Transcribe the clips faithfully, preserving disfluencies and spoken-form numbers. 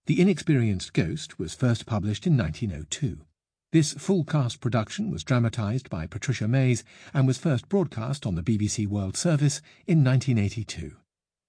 The Inexperienced Ghost was first published in nineteen oh two. This full-cast production was dramatised by Patricia Mays and was first broadcast on the B B C World Service in nineteen eighty-two.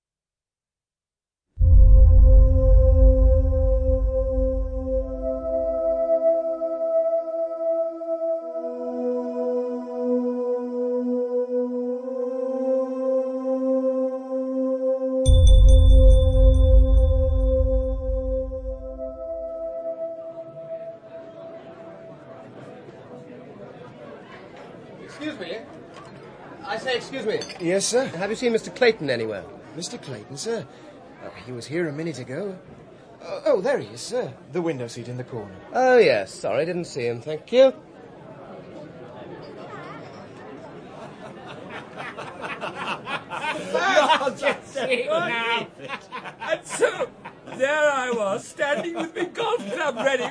Excuse me. I say, excuse me. Yes, sir? Have you seen Mister Clayton anywhere? Mister Clayton, sir? Uh, he was here a minute ago. Oh, oh, there he is, sir. The window seat in the corner. Oh, yes. Sorry, didn't see him. Thank you. And so, there I was, standing with my golf club ready.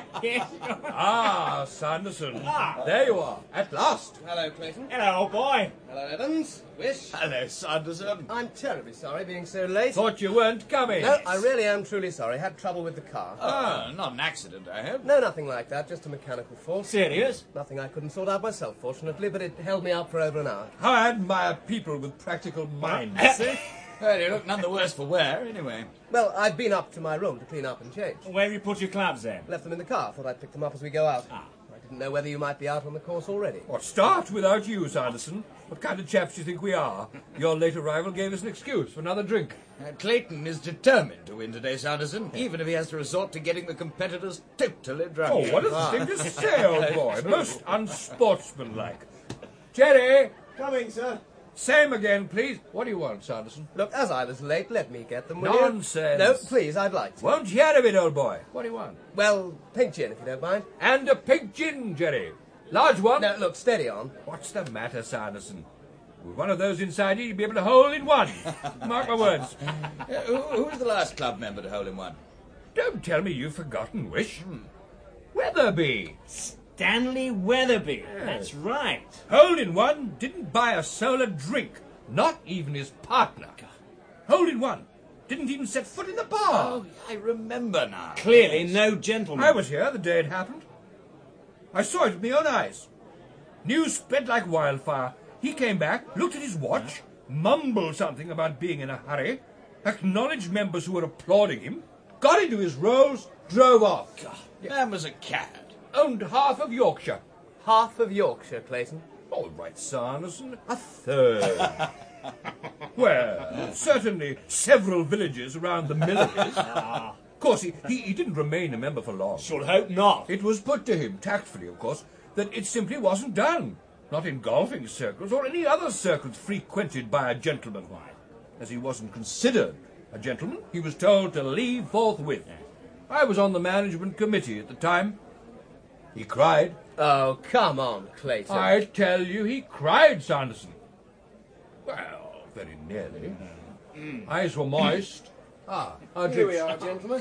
Ah, Sanderson. Ah. There you are, at last. Hello, Clayton. Hello, old boy. Hello, Evans. Wish. Hello, Sanderson. I'm terribly sorry being so late. Thought you weren't coming. No, I really am truly sorry. Had trouble with the car. Ah, not an accident, I hope. No, nothing like that. Just a mechanical fault. Serious? Nothing I couldn't sort out myself, fortunately, but it held me up for over an hour. How I admire people with practical minds. Well, you look none the worse for wear, anyway. Well, I've been up to my room to clean up and change. Where have you put your clubs, then? Left them in the car. Thought I'd pick them up as we go out. Ah. I didn't know whether you might be out on the course already. What, start without you, Sanderson? What kind of chaps do you think we are? Your late arrival gave us an excuse for another drink. Uh, Clayton is determined to win today, Sanderson, even if he has to resort to getting the competitors totally drunk. Oh, what a thing to say, old boy. Most unsportsmanlike. Jerry! Coming, sir. Same again, please. What do you want, Sanderson? Look, as I was late, let me get them, will you? Nonsense. No, please, I'd like to. Won't hear of it, old boy. What do you want? Well, pink gin, if you don't mind. And a pink gin, Jerry. Large one. No, look, steady on. What's the matter, Sanderson? With one of those inside you, you'd be able to hold in one. Mark my words. Uh, who, who was the last club member to hold in one? Don't tell me you've forgotten, Wish. Hmm. Weatherby. Stanley Weatherby. That's right. Hole in one didn't buy a soul a drink, not even his partner. Hole in one didn't even set foot in the bar. Oh, I remember now. Clearly no gentleman. I was here the day it happened. I saw it with my own eyes. News spread like wildfire. He came back, looked at his watch, mumbled something about being in a hurry, acknowledged members who were applauding him, got into his rolls, drove off. God, man was a cad. Owned half of Yorkshire. Half of Yorkshire, Clayton. All right, Sanderson, a third. Well, certainly several villages around the Milleries. Ah, Of course, he, he, he didn't remain a member for long. should hope not. It was put to him, tactfully, of course, that it simply wasn't done. Not in golfing circles or any other circles frequented by a gentleman. Why? As he wasn't considered a gentleman, he was told to leave forthwith. I was on the management committee at the time. He cried. Oh, come on, Clayton. I tell you, he cried, Sanderson. Well, very nearly. Mm. Eyes were moist. Ah, our Here we drinks. are, gentlemen.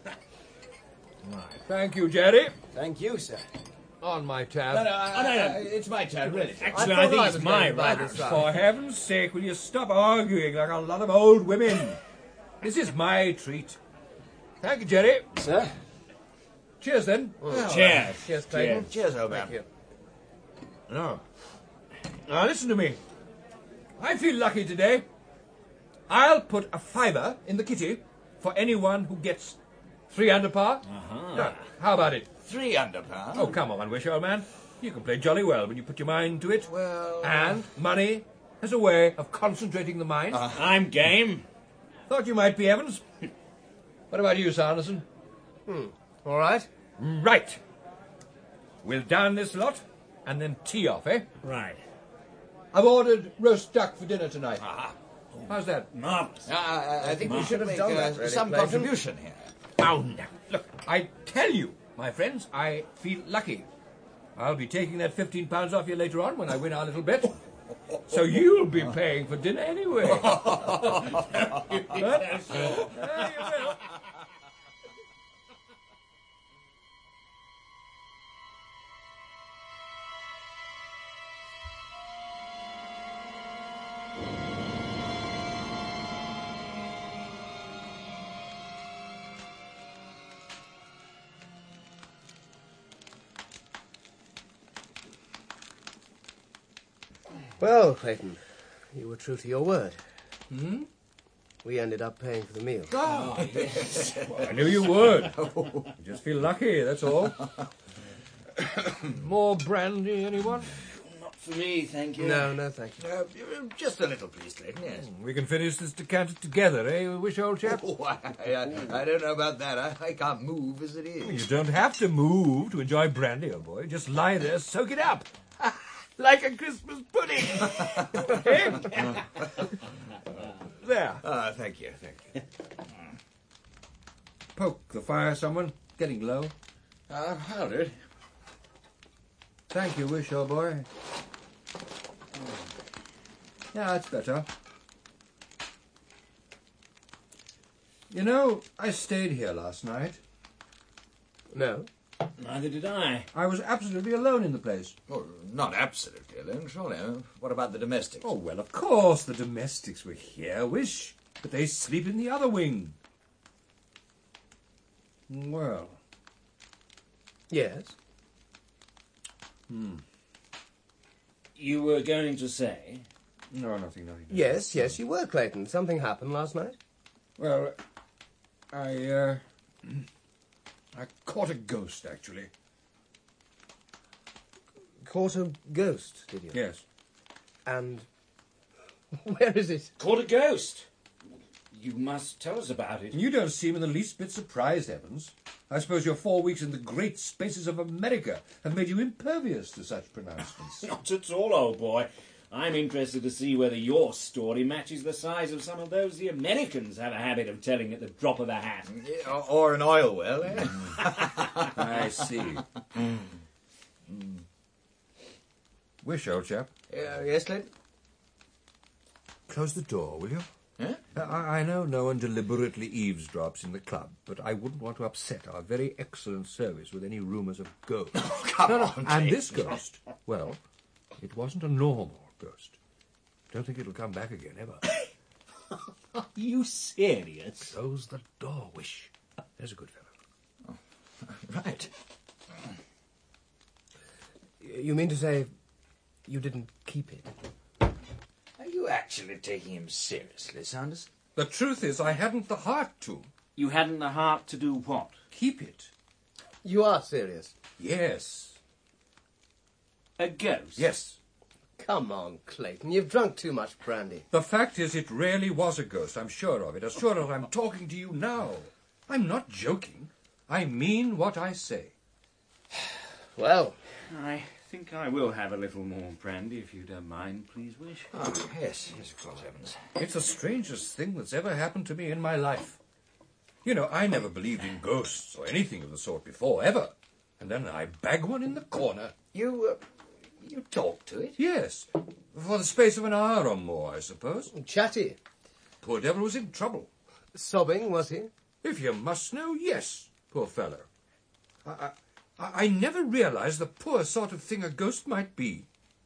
Thank you, Jerry. Thank you, sir. On my tab. No, no, I, Oh, no, no. I- it's my turn, really. Actually, I I, thought think I it's was my going to buy right. this round. For heaven's sake, will you stop arguing like a lot of old women? This is my treat. Thank you, Jerry. Sir? Cheers, then. Cheers. Cheers, Clayton. Cheers, old man. Thank you. No. Now, listen to me. I feel lucky today. I'll put a fiver in the kitty for anyone who gets three under par. Uh-huh. Now, how about it? Three under par. Oh, come on, Wish, old man. You can play jolly well when you put your mind to it. Well... And money has a way of concentrating the mind. I'm game. Thought you might be, Evans. What about you, Sanderson? All right. Right. We'll down this lot and then tee off, eh? Right. I've ordered roast duck for dinner tonight. Ah. How's that? Marvellous. I, I, I think we should have make done uh, that, really, some Clayton. contribution here. Oh, no. Look, I tell you, my friends, I feel lucky. I'll be taking that fifteen pounds off you later on when I win our little bet. So you'll be paying for dinner anyway. Huh? There you will. Well, Clayton, you were true to your word. Hmm? We ended up paying for the meal. Oh, yes. Well, I knew you would. I just feel lucky, that's all. More brandy, anyone? Not for me, thank you. No, no, thank you. Uh, just a little, please, Clayton, yes. We can finish this decanter together, eh, Wish, old chap? Oh, I, I, I don't know about that. I, I can't move as it is. You don't have to move to enjoy brandy, old boy. Just lie there, soak it up. Like a Christmas pudding. There. Ah, thank you, thank you. Poke the fire, someone. Getting low. Uh, I'll do it. Thank you, Wish, old boy. Yeah, that's better. You know, I stayed here last night. No? Neither did I. I was absolutely alone in the place. Oh, not absolutely alone, surely. What about the domestics? Oh, well, of course the domestics were here, Wish, but they sleep in the other wing. Well. Yes? Hmm. You were going to say? No, nothing, nothing. Yes, yes, you were, Clayton. Something happened last night? Well, I, uh... I caught a ghost, actually. Caught a ghost, did you? Yes. And where is it? Caught a ghost. You must tell us about it. You don't seem in the least bit surprised, Evans. I suppose your four weeks in the great spaces of America have made you impervious to such pronouncements. Not at all, old boy. I'm interested to see whether your story matches the size of some of those the Americans have a habit of telling at the drop of a hat. Yeah, or, or an oil well, eh? I see. Mm. Wish, old chap. Uh, yes, Clayton? Close the door, will you? Huh? I, I know no one deliberately eavesdrops in the club, but I wouldn't want to upset our very excellent service with any rumours of ghosts. Oh, come no, no, on, and Jake. this ghost, well, it wasn't a normal ghost. Don't think it'll come back again, ever. Are you serious? Close the door, Wish. There's a good fellow. Oh, right. You mean to say you didn't keep it? Are you actually taking him seriously, Sanderson? The truth is, I hadn't the heart to. You hadn't the heart to do what? Keep it. You are serious? Yes. A ghost? Yes. Come on, Clayton. You've drunk too much brandy. The fact is, it really was a ghost. I'm sure of it. As sure as I'm talking to you now. I'm not joking. I mean what I say. Well, I think I will have a little more brandy, if you don't mind, please, Wish. Oh, yes, yes, of course, Evans. It's the strangest thing that's ever happened to me in my life. You know, I never believed in ghosts or anything of the sort before, ever. And then I bag one in the corner. You, uh, you talked to it? Yes. For the space of an hour or more, I suppose. chatty. Poor devil was in trouble. Sobbing, was he? If you must know, yes, poor fellow. I, I, I never realised the poor sort of thing a ghost might be.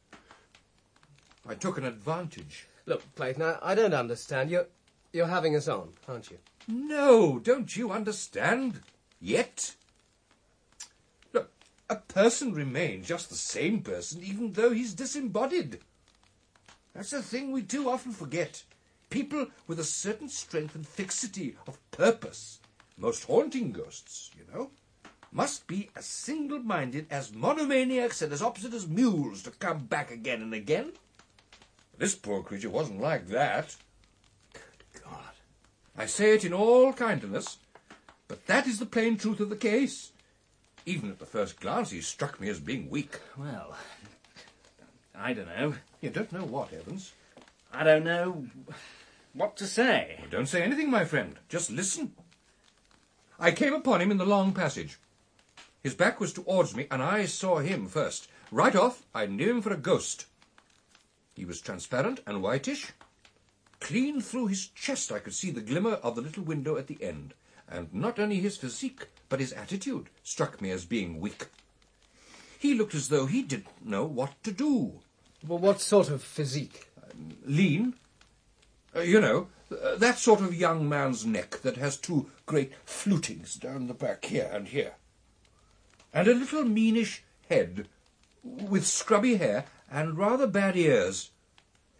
I took an advantage. Look, Clayton, I, I don't understand. You're, you're having us on, aren't you? No, don't you understand? Yet? Look, a person remains just the same person even though he's disembodied. That's the thing we too often forget. People with a certain strength and fixity of purpose, most haunting ghosts, you know, must be as single-minded as monomaniacs and as opposite as mules to come back again and again. This poor creature wasn't like that. Good God. I say it in all kindness, but that is the plain truth of the case. Even at the first glance, he struck me as being weak. Well, I don't know. You don't know what, Evans? I don't know what to say. Well, don't say anything, my friend. Just listen. I came upon him in the long passage. His back was towards me, and I saw him first. Right off, I knew him for a ghost. He was transparent and whitish. Clean through his chest I could see the glimmer of the little window at the end. And not only his physique, but his attitude struck me as being weak. He looked as though he didn't know what to do. Well, what sort of physique? Um, lean. Uh, you know, uh, that sort of young man's neck that has two great flutings down the back here and here. And a little meanish head with scrubby hair and rather bad ears.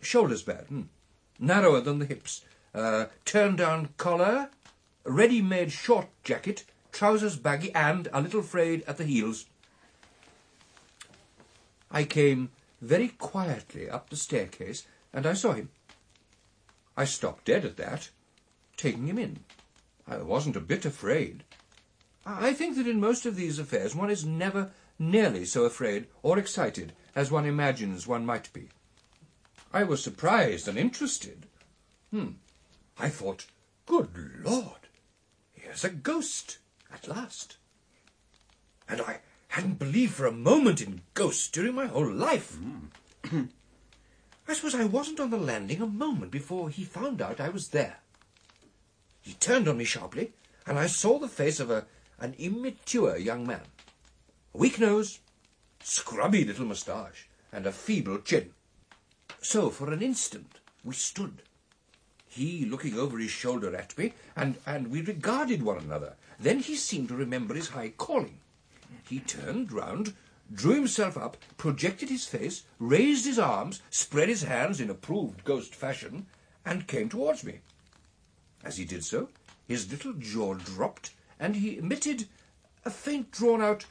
Shoulders bad, hmm. narrower than the hips. Uh, turn-down collar, ready-made short jacket, trousers baggy, and a little frayed at the heels. I came very quietly up the staircase, and I saw him. I stopped dead at that, taking him in. I wasn't a bit afraid. I think that in most of these affairs one is never nearly so afraid or excited as one imagines one might be. I was surprised and interested. Hmm. I thought, good Lord, here's a ghost at last. And I hadn't believed for a moment in ghosts during my whole life. Mm. I suppose I wasn't on the landing a moment before he found out I was there. He turned on me sharply, and I saw the face of a, an immature young man. A weak nose, scrubby little moustache, and a feeble chin. So, for an instant, we stood. He looking over his shoulder at me, and, and we regarded one another. Then he seemed to remember his high calling. He turned round, drew himself up, projected his face, raised his arms, spread his hands in approved ghost fashion, and came towards me. As he did so, his little jaw dropped, and he emitted a faint, drawn-out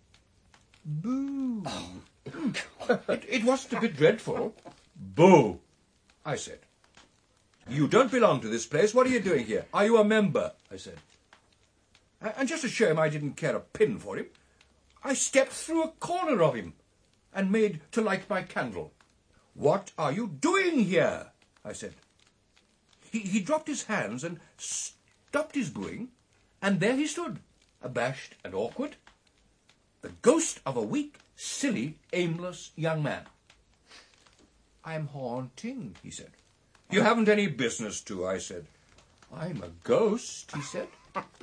boo. Oh. it, it wasn't a bit dreadful. Boo, I said. You don't belong to this place. What are you doing here? Are you a member? I said. And just to show him I didn't care a pin for him, I stepped through a corner of him and made to light my candle. What are you doing here? I said. He, he dropped his hands and stopped his booing, and there he stood, abashed and awkward, the ghost of a weak, silly, aimless young man. I'm haunting, he said. You haven't any business to, I said. I'm a ghost, he said.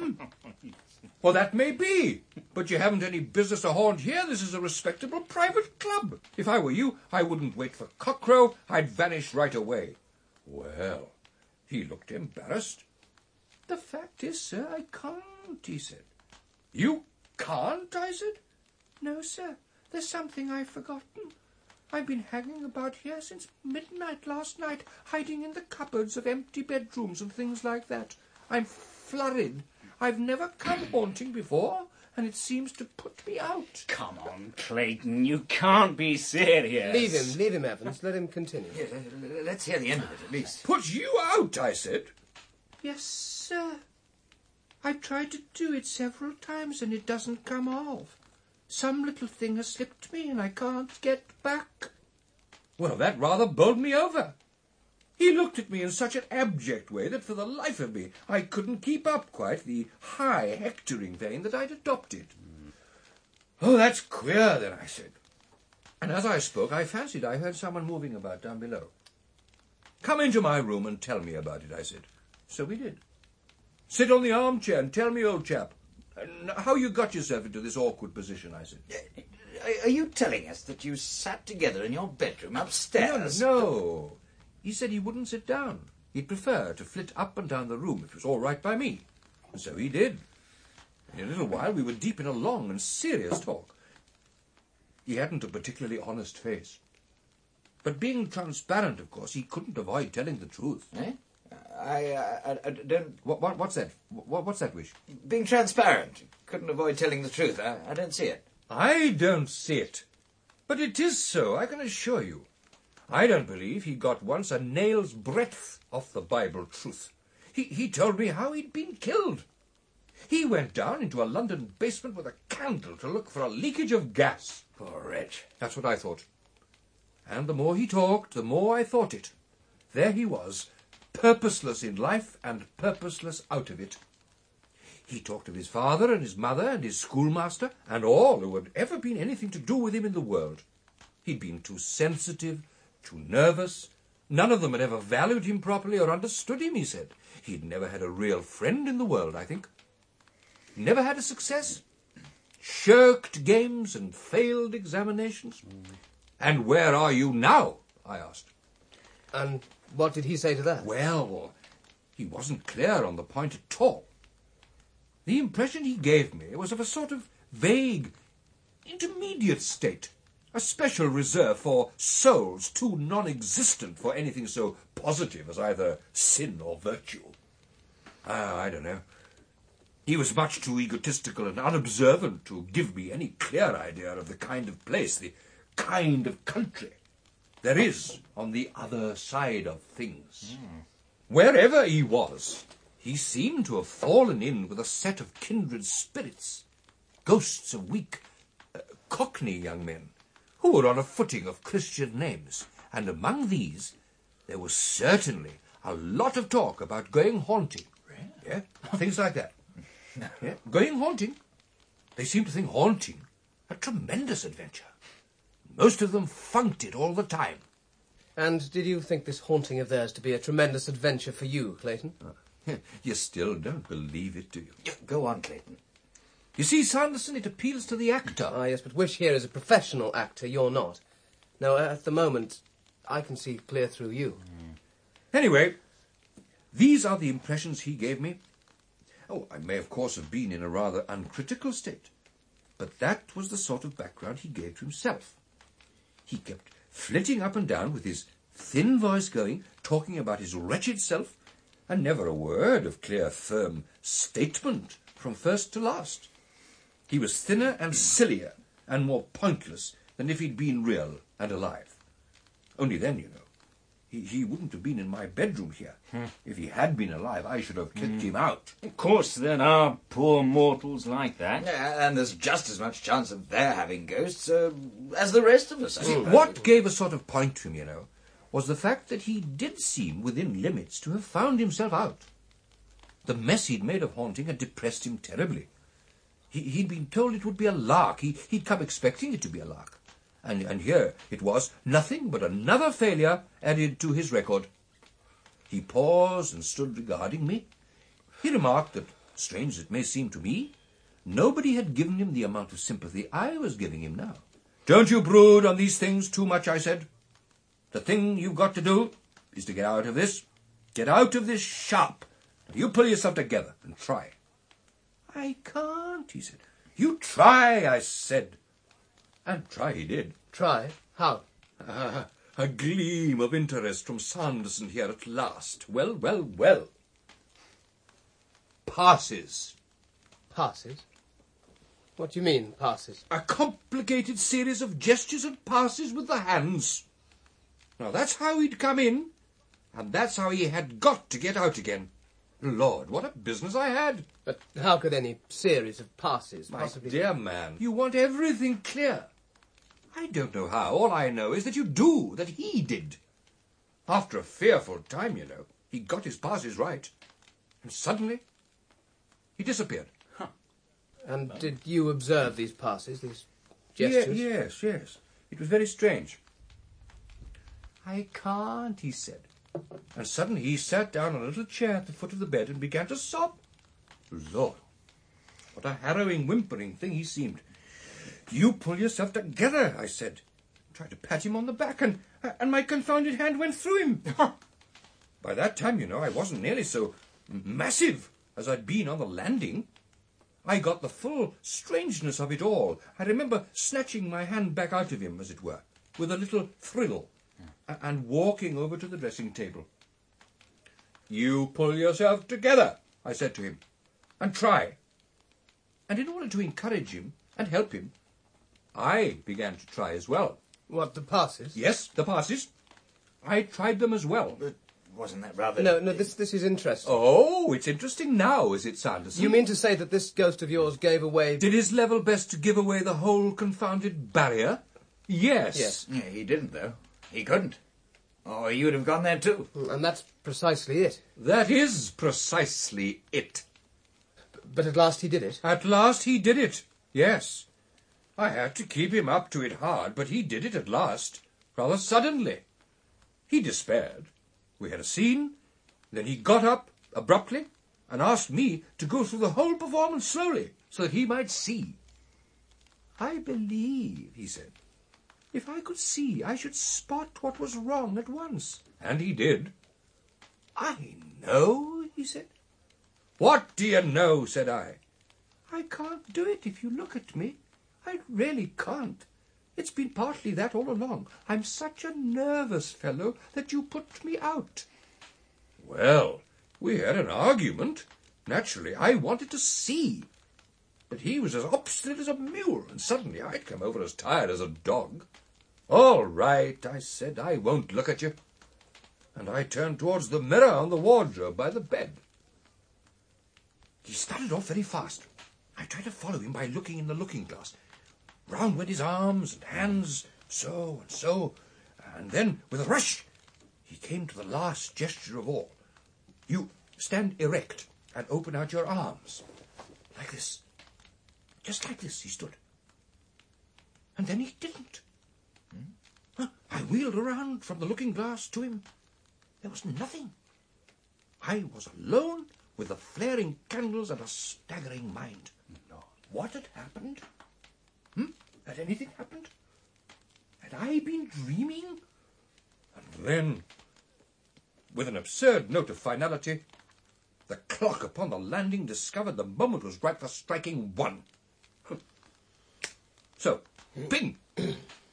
Well, that may be, but you haven't any business to haunt here. This is a respectable private club. If I were you, I wouldn't wait for cockcrow. I'd vanish right away. Well, he looked embarrassed. The fact is, sir, I can't, he said. You can't, I said. No, sir, there's something I've forgotten. I've been hanging about here since midnight last night, hiding in the cupboards of empty bedrooms and things like that. I'm flurried. I've never come haunting before, and it seems to put me out. Come on, Clayton, you can't be serious. Leave him, leave him, Evans. Let him continue. Yeah, let's hear the end of it, at least. Put you out, I said. Yes, sir. I've tried to do it several times, and it doesn't come off. Some little thing has slipped me, and I can't get back. Well, that rather bowled me over. He looked at me in such an abject way that for the life of me I couldn't keep up quite the high hectoring vein that I'd adopted. Mm. Oh, that's queer, then, I said. And as I spoke, I fancied I heard someone moving about down below. Come into my room and tell me about it, I said. So we did. Sit on the armchair and tell me, old chap, how you got yourself into this awkward position, I said. Are you telling us that you sat together in your bedroom upstairs? No, no. He said he wouldn't sit down. He'd prefer to flit up and down the room if it was all right by me. And so he did. In a little while we were deep in a long and serious talk. He hadn't a particularly honest face. But being transparent, of course, he couldn't avoid telling the truth. Eh? I, uh, I, I don't... What, what, what's that? What, what's that wish? Being transparent. Couldn't avoid telling the truth. I, I don't see it. I don't see it. But it is so, I can assure you. I don't believe he got once a nail's breadth off the Bible truth. He, he told me how he'd been killed. He went down into a London basement with a candle to look for a leakage of gas. Poor wretch. That's what I thought. And the more he talked, the more I thought it. There he was, purposeless in life and purposeless out of it. He talked of his father and his mother and his schoolmaster and all who had ever been anything to do with him in the world. He'd been too sensitive, too nervous. None of them had ever valued him properly or understood him, he said. He'd never had a real friend in the world, I think. Never had a success. Shirked games and failed examinations. Mm. And where are you now? I asked. And what did he say to that? Well, he wasn't clear on the point at all. The impression he gave me was of a sort of vague, intermediate state. a special reserve for souls too non-existent for anything so positive as either sin or virtue. Ah, I don't know. He was much too egotistical and unobservant to give me any clear idea of the kind of place, the kind of country there is on the other side of things. Mm. Wherever he was, he seemed to have fallen in with a set of kindred spirits, ghosts of weak, uh, cockney young men, who were on a footing of Christian names, and among these there was certainly a lot of talk about going haunting. Really? Yeah, things like that. Yeah, going haunting. They seemed to think haunting a tremendous adventure. Most of them funked it all the time. And did you think this haunting of theirs to be a tremendous adventure for you, Clayton? Uh, you still don't believe it, do you? Go on, Clayton. You see, Sanderson, it appeals to the actor. Ah, yes, but Wish here is a professional actor. You're not. No, at the moment, I can see clear through you. Mm. Anyway, these are the impressions he gave me. Oh, I may, of course, have been in a rather uncritical state, but that was the sort of background he gave to himself. He kept flitting up and down with his thin voice going, talking about his wretched self, and never a word of clear, firm statement from first to last. He was thinner and sillier and more pointless than if he'd been real and alive. Only then, you know, he, he wouldn't have been in my bedroom here. Hmm. If he had been alive, I should have kicked hmm. him out. Of course, there are poor mortals like that. Yeah, and there's just as much chance of their having ghosts uh, as the rest of us. I See, what gave a sort of point to him, you know, was the fact that he did seem within limits to have found himself out. The mess he'd made of haunting had depressed him terribly. He, he'd been told it would be a lark. He, he'd come expecting it to be a lark. And, and here it was, nothing but another failure added to his record. He paused and stood regarding me. He remarked that, strange as it may seem to me, nobody had given him the amount of sympathy I was giving him now. Don't you brood on these things too much, I said. The thing you've got to do is to get out of this. Get out of this sharp. You pull yourself together and try. I can't, he said. You try, I said. And try he did. Try? How? Ah, a gleam of interest from Sanderson here at last. Well, well, well. Passes. Passes? What do you mean, passes? A complicated series of gestures and passes with the hands. Now, that's how he'd come in, and that's how he had got to get out again. Lord, what a business I had. But how could any series of passes My possibly... dear man, you want everything clear. I don't know how. All I know is that you do, that he did. After a fearful time, you know, he got his passes right. And suddenly, he disappeared. Huh. And did you observe these passes, these gestures? Yeah, yes, yes. It was very strange. I can't, he said. And suddenly he sat down on a little chair at the foot of the bed and began to sob. Lord, what a harrowing, whimpering thing he seemed. You pull yourself together, I said. Tried to pat him on the back, and, and my confounded hand went through him. By that time, you know, I wasn't nearly so massive as I'd been on the landing. I got the full strangeness of it all. I remember snatching my hand back out of him, as it were, with a little thrill, and walking over to the dressing table. You pull yourself together, I said to him, and try. And in order to encourage him and help him, I began to try as well. What, the passes? Yes, the passes. I tried them as well. But wasn't that rather... No, no, this this is interesting. Oh, it's interesting now, is it, Sanderson? You mean to say that this ghost of yours gave away... Did his level best to give away the whole confounded barrier? Yes. Yes. Yeah, he didn't, though. He couldn't. Or he would have gone there too. And that's precisely it. That is precisely it. But at last he did it? At last he did it, yes. I had to keep him up to it hard, but he did it at last, rather suddenly. He despaired. We had a scene, then he got up abruptly and asked me to go through the whole performance slowly, so that he might see. I believe, he said, if I could see, I should spot what was wrong at once. And he did. I know, he said. What do you know, said I. I can't do it if you look at me. I really can't. It's been partly that all along. I'm such a nervous fellow that you put me out. Well, we had an argument. Naturally, I wanted to see. But he was as obstinate as a mule, and suddenly I'd come over as tired as a dog. All right, I said, I won't look at you. And I turned towards the mirror on the wardrobe by the bed. He started off very fast. I tried to follow him by looking in the looking-glass. Round went his arms and hands, so and so, and then, with a rush, he came to the last gesture of all. You stand erect and open out your arms. Like this. Just like this he stood. And then he didn't. Hmm? I wheeled around from the looking-glass to him. There was nothing. I was alone with the flaring candles and a staggering mind. No. What had happened? Hmm? Had anything happened? Had I been dreaming? And then, with an absurd note of finality, the clock upon the landing discovered the moment was ripe for striking one. So, bing! That's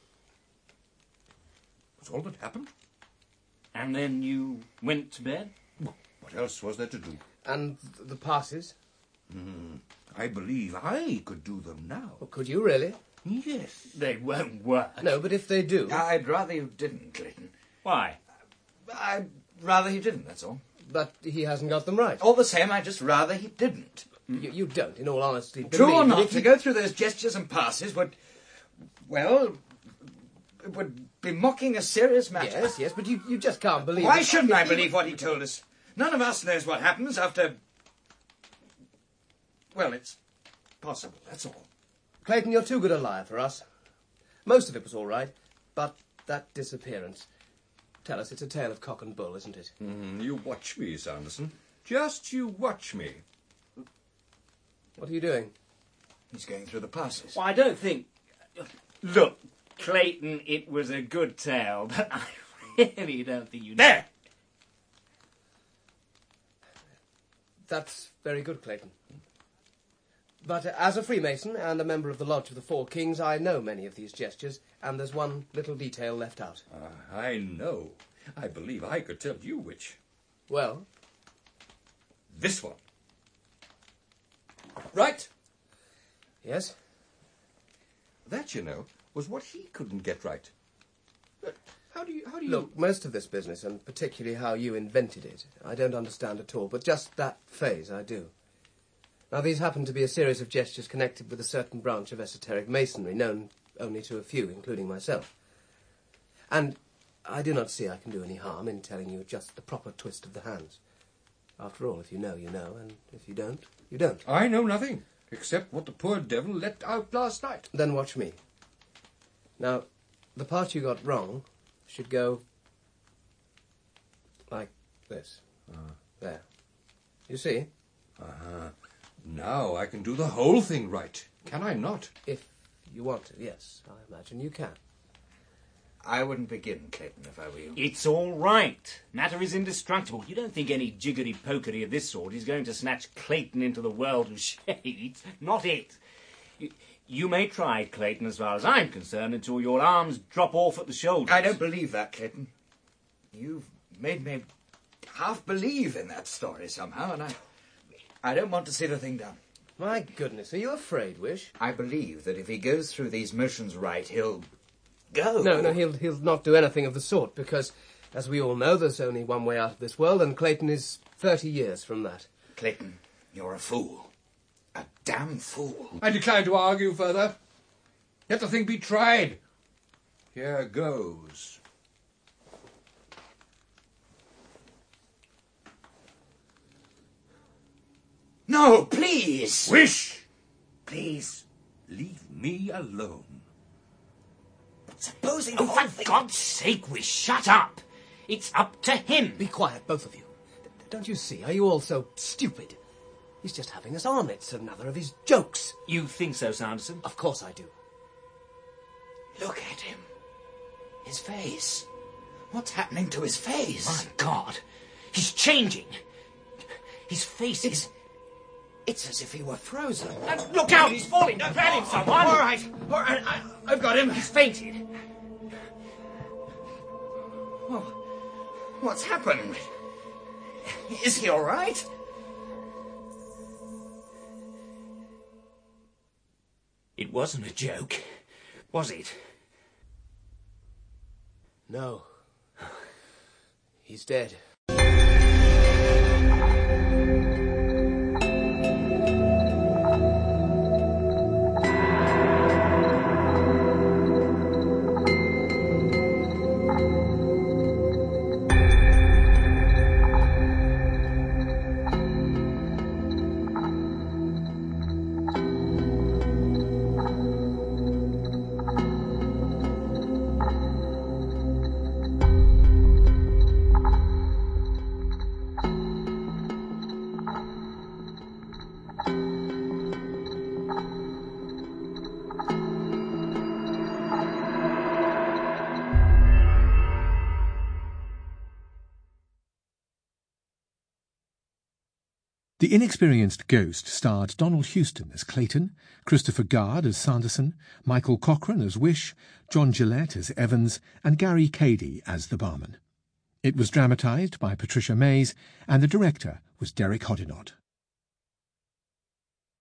all that happened. And then you went to bed? What else was there to do? And the passes? Mm, I believe I could do them now. Well, could you really? Yes. They won't work. No, but if they do... I'd rather you didn't, Clayton. Why? I'd rather you didn't, that's all. But he hasn't got them right. All the same, I'd just rather he didn't. You, you don't, in all honesty. True believe or that not, if to you- go through those gestures and passes would, well, it would be mocking a serious matter. Yes, yes, but you, you just can't believe Why it. shouldn't I believe what he told us? None of us knows what happens after... Well, it's possible, that's all. Clayton, you're too good a liar for us. Most of it was all right, but that disappearance... Tell us, it's a tale of cock and bull, isn't it? Mm, you watch me, Sanderson. Just you watch me. What are you doing? He's going through the passes. Well, I don't think... Look, Clayton, it was a good tale, but I really don't think you... There! That's very good, Clayton. But uh, as a Freemason and a member of the Lodge of the Four Kings, I know many of these gestures, and there's one little detail left out. Uh, I know. I believe I could tell you which. Well? This one. Right? Yes? That, you know, was what he couldn't get right. But how do you... How do you... Look, most of this business, and particularly how you invented it, I don't understand at all, but just that phase I do. Now, these happen to be a series of gestures connected with a certain branch of esoteric masonry, known only to a few, including myself. And I do not see I can do any harm in telling you just the proper twist of the hands. After all, if you know, you know, and if you don't, you don't. I know nothing, except what the poor devil let out last night. Then watch me. Now, the part you got wrong should go like this. Uh, There. You see? uh-huh. Now I can do the whole thing right. Can I not? If you want to, yes, I imagine you can. I wouldn't begin, Clayton, if I were you. It's all right. Matter is indestructible. You don't think any jiggery-pokery of this sort is going to snatch Clayton into the world of shades? Not it. You, you may try, Clayton, as far as I'm concerned, until your arms drop off at the shoulders. I don't believe that, Clayton. You've made me half believe in that story somehow, and I... I don't want to see the thing done. My goodness, are you afraid, Wish? I believe that if he goes through these motions right, he'll go. No, no, he'll, he'll not do anything of the sort, because, as we all know, there's only one way out of this world, and Clayton is thirty years from that. Clayton, you're a fool. A damn fool. I decline to argue further. Let the thing be tried. Here goes. No, please! Wish! Please, leave me alone. Supposing... Oh, for God's sake, Wish, shut up! It's up to him. Be quiet, both of you. Don't you see? Are you all so stupid? He's just having us on. It's another of his jokes. You think so, Sanderson? Of course I do. Look at him. His face. What's happening to his face? My God, he's changing. His face is... It's as if he were frozen. Uh, look out, he's falling! Grab him, someone! All right, all right, I, I've got him. He's fainted. Oh, what's happened? Is he all right? It wasn't a joke, was it? No. He's dead. The Inexperienced Ghost starred Donald Houston as Clayton, Christopher Guard as Sanderson, Michael Cochrane as Wish, John Gillette as Evans, and Gary Cady as the barman. It was dramatised by Patricia Mays, and the director was Derek Hoddinott.